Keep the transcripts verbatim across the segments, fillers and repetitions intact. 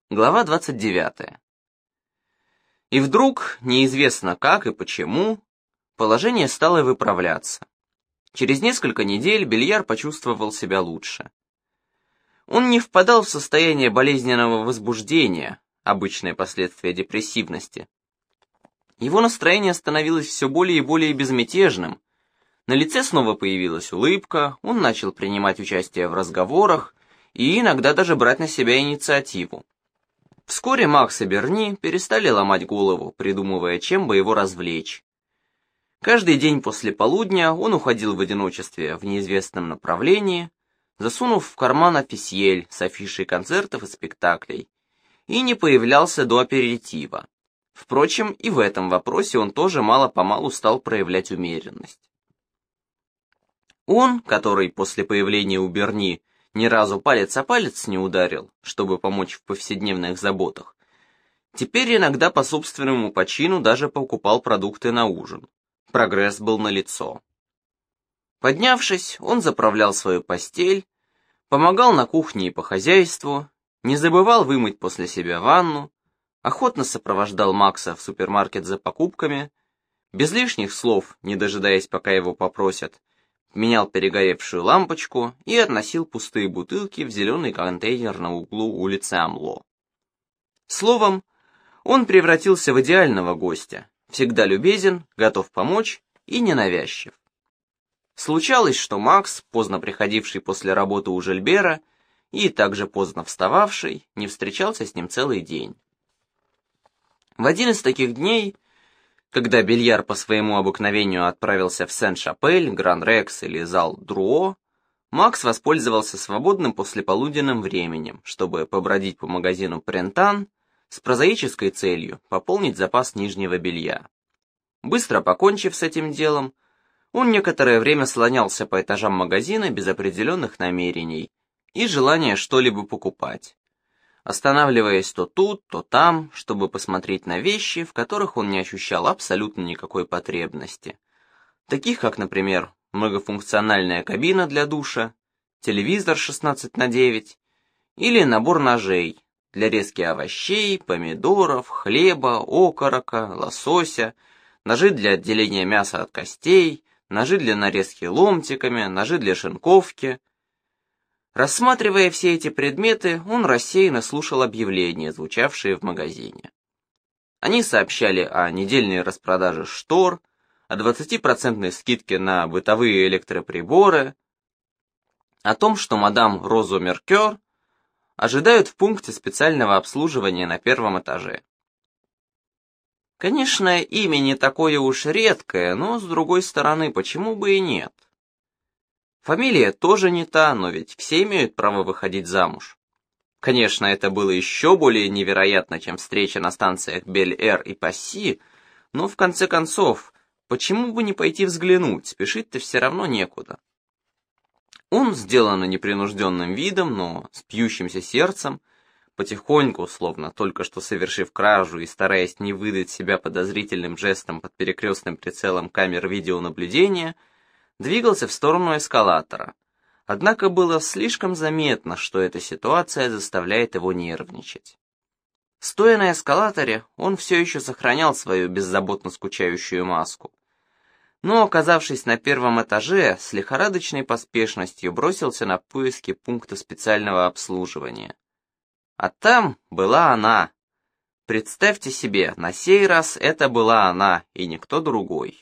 Глава двадцать девятая. И вдруг, неизвестно как и почему, положение стало выправляться. Через несколько недель Бельяр почувствовал себя лучше. Он не впадал в состояние болезненного возбуждения, обычное последствие депрессивности. Его настроение становилось все более и более безмятежным. На лице снова появилась улыбка, он начал принимать участие в разговорах и иногда даже брать на себя инициативу. Вскоре Макс и Берни перестали ломать голову, придумывая, чем бы его развлечь. Каждый день после полудня он уходил в одиночестве в неизвестном направлении, засунув в карман официель с афишей концертов и спектаклей, и не появлялся до аперитива. Впрочем, и в этом вопросе он тоже мало-помалу стал проявлять умеренность. Он, который после появления у Берни ни разу палец о палец не ударил, чтобы помочь в повседневных заботах, теперь иногда по собственному почину даже покупал продукты на ужин. Прогресс был налицо. Поднявшись, он заправлял свою постель, помогал на кухне и по хозяйству, не забывал вымыть после себя ванну, охотно сопровождал Макса в супермаркет за покупками, без лишних слов, не дожидаясь, пока его попросят, менял перегоревшую лампочку и относил пустые бутылки в зеленый контейнер на углу улицы Амло. Словом, он превратился в идеального гостя, всегда любезен, готов помочь и ненавязчив. Случалось, что Макс, поздно приходивший после работы у Жильбера и также поздно встававший, не встречался с ним целый день. В один из таких дней, когда Бельяр по своему обыкновению отправился в Сен-Шапель, Гран-Рекс или зал Друо, Макс воспользовался свободным послеполуденным временем, чтобы побродить по магазину Принтан с прозаической целью пополнить запас нижнего белья. Быстро покончив с этим делом, он некоторое время слонялся по этажам магазина без определенных намерений и желания что-либо покупать, останавливаясь то тут, то там, чтобы посмотреть на вещи, в которых он не ощущал абсолютно никакой потребности, таких как, например, многофункциональная кабина для душа, телевизор шестнадцать на девять или набор ножей для резки овощей, помидоров, хлеба, окорока, лосося, ножи для отделения мяса от костей, ножи для нарезки ломтиками, ножи для шинковки. Рассматривая все эти предметы, он рассеянно слушал объявления, звучавшие в магазине. Они сообщали о недельной распродаже штор, о двадцатипроцентной скидке на бытовые электроприборы, о том, что мадам Розу Меркер ожидают в пункте специального обслуживания на первом этаже. Конечно, имя не такое уж редкое, но, с другой стороны, почему бы и нет? Фамилия тоже не та, но ведь все имеют право выходить замуж. Конечно, это было еще более невероятно, чем встреча на станциях Бель-Эр и Пасси, но в конце концов, почему бы не пойти взглянуть, спешить-то все равно некуда. Он, сделанно непринужденным видом, но с пьющимся сердцем, потихоньку, словно только что совершив кражу и стараясь не выдать себя подозрительным жестом под перекрестным прицелом камер видеонаблюдения, двигался в сторону эскалатора. Однако было слишком заметно, что эта ситуация заставляет его нервничать. Стоя на эскалаторе, он все еще сохранял свою беззаботно скучающую маску. Но, оказавшись на первом этаже, с лихорадочной поспешностью бросился на поиски пункта специального обслуживания. А там была она. Представьте себе, на сей раз это была она, и никто другой.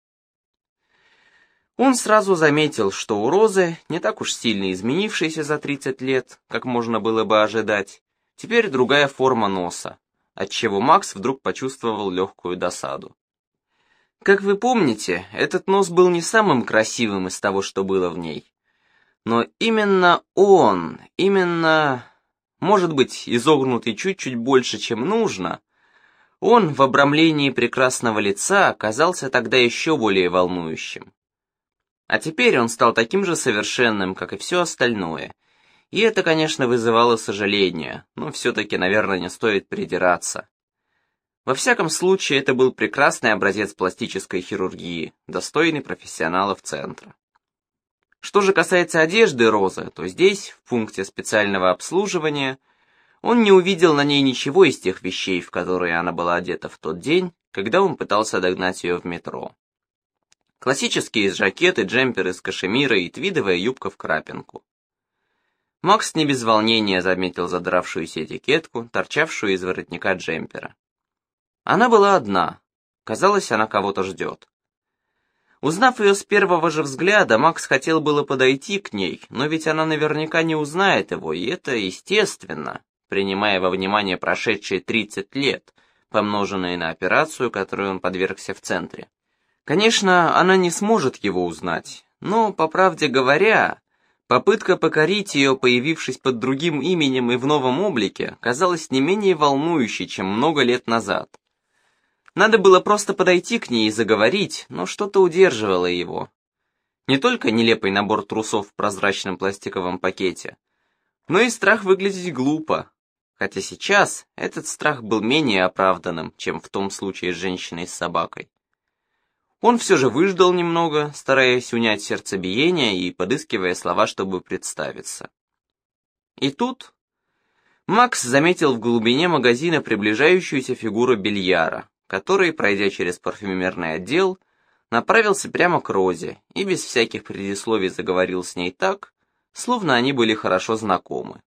Он сразу заметил, что у Розы, не так уж сильно изменившейся за тридцать лет, как можно было бы ожидать, теперь другая форма носа, отчего Макс вдруг почувствовал легкую досаду. Как вы помните, этот нос был не самым красивым из того, что было в ней. Но именно он, именно, может быть, изогнутый чуть-чуть больше, чем нужно, он в обрамлении прекрасного лица оказался тогда еще более волнующим. А теперь он стал таким же совершенным, как и все остальное. И это, конечно, вызывало сожаление, но все-таки, наверное, не стоит придираться. Во всяком случае, это был прекрасный образец пластической хирургии, достойный профессионалов центра. Что же касается одежды Розы, то здесь, в пункте специального обслуживания, Он не увидел на ней ничего из тех вещей, в которые она была одета в тот день, когда он пытался догнать ее в метро. Классические жакеты, джемперы из кашемира и твидовая юбка в крапинку. Макс не без волнения заметил задравшуюся этикетку, торчавшую из воротника джемпера. Она была одна. Казалось, она кого-то ждет. Узнав ее с первого же взгляда, Макс хотел было подойти к ней, но ведь она наверняка не узнает его, и это естественно, принимая во внимание прошедшие тридцать лет, помноженные на операцию, которой он подвергся в центре. Конечно, она не сможет его узнать, но, по правде говоря, попытка покорить ее, появившись под другим именем и в новом облике, казалась не менее волнующей, чем много лет назад. Надо было просто подойти к ней и заговорить, но что-то удерживало его. Не только нелепый набор трусов в прозрачном пластиковом пакете, но и страх выглядеть глупо, хотя сейчас этот страх был менее оправданным, чем в том случае с женщиной с собакой. Он все же выждал немного, стараясь унять сердцебиение и подыскивая слова, чтобы представиться. И тут Макс заметил в глубине магазина приближающуюся фигуру Бельяра, который, пройдя через парфюмерный отдел, направился прямо к Розе и без всяких предисловий заговорил с ней так, словно они были хорошо знакомы.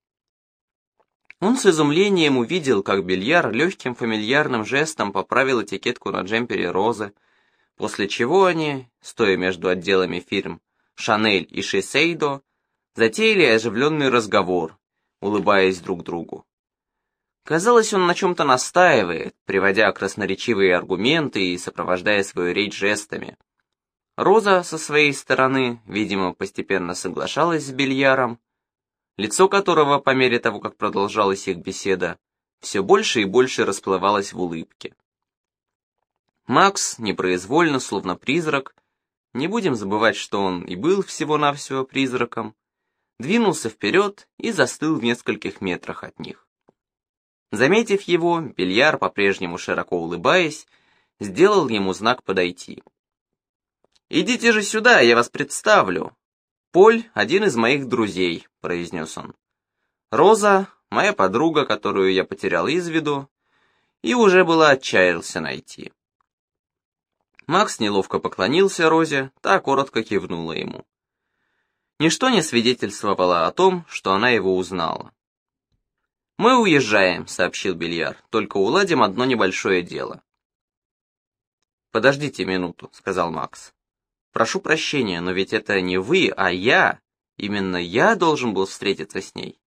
Он с изумлением увидел, как Бельяр легким фамильярным жестом поправил этикетку на джемпере Розы, после чего они, стоя между отделами фирм «Шанель» и «Шисейдо», затеяли оживленный разговор, улыбаясь друг другу. Казалось, он на чем-то настаивает, приводя красноречивые аргументы и сопровождая свою речь жестами. Роза, со своей стороны, видимо, постепенно соглашалась с Бельяром, лицо которого, по мере того, как продолжалась их беседа, все больше и больше расплывалось в улыбке. Макс, непроизвольно, словно призрак, не будем забывать, что он и был всего-навсего призраком, двинулся вперед и застыл в нескольких метрах от них. Заметив его, Бельяр, по-прежнему широко улыбаясь, сделал ему знак подойти. «Идите же сюда, я вас представлю. Поль — один из моих друзей», — произнес он. «Роза — моя подруга, которую я потерял из виду, и уже было отчаялся найти». Макс неловко поклонился Розе, та коротко кивнула ему. Ничто не свидетельствовало о том, что она его узнала. «Мы уезжаем», — сообщил Бельяр, — «только уладим одно небольшое дело». «Подождите минуту», — сказал Макс. «Прошу прощения, но ведь это не вы, а я. Именно я должен был встретиться с ней».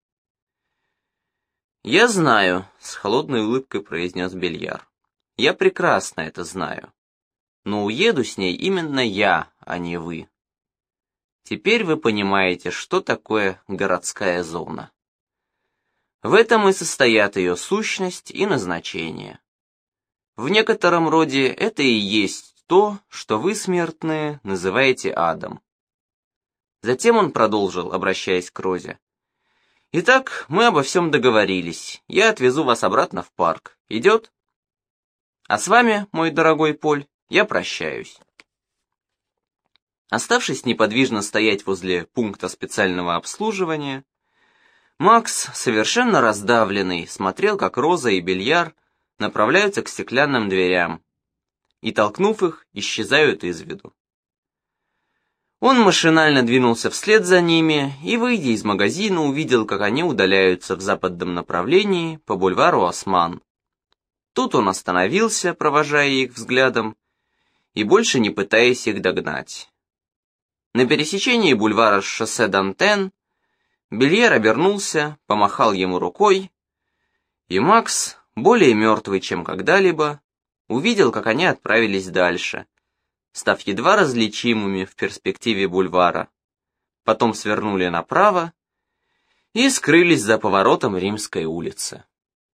«Я знаю», — с холодной улыбкой произнес Бельяр. «Я прекрасно это знаю. Но уеду с ней именно я, а не вы. Теперь вы понимаете, что такое городская зона. В этом и состоят ее сущность и назначение. В некотором роде это и есть то, что вы, смертные, называете адом». Затем он продолжил, обращаясь к Розе. «Итак, мы обо всем договорились. Я отвезу вас обратно в парк. Идет? А с вами, мой дорогой Поль, я прощаюсь». Оставшись неподвижно стоять возле пункта специального обслуживания, Макс, совершенно раздавленный, смотрел, как Роза и Бельяр направляются к стеклянным дверям и, толкнув их, исчезают из виду. Он машинально двинулся вслед за ними и, выйдя из магазина, увидел, как они удаляются в западном направлении по бульвару Осман. Тут он остановился, провожая их взглядом, и больше не пытаясь их догнать. На пересечении бульвара с шоссе Дантен Бельяр обернулся, помахал ему рукой, и Макс, более мертвый, чем когда-либо, увидел, как они отправились дальше, став едва различимыми в перспективе бульвара. Потом свернули направо и скрылись за поворотом Римской улицы.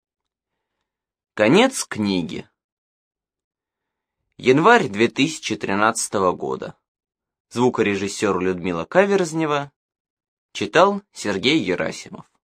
Конец книги. Январь две тысячи тринадцатого года. Звукорежиссер Людмила Каверзнева. Читал Сергей Герасимов.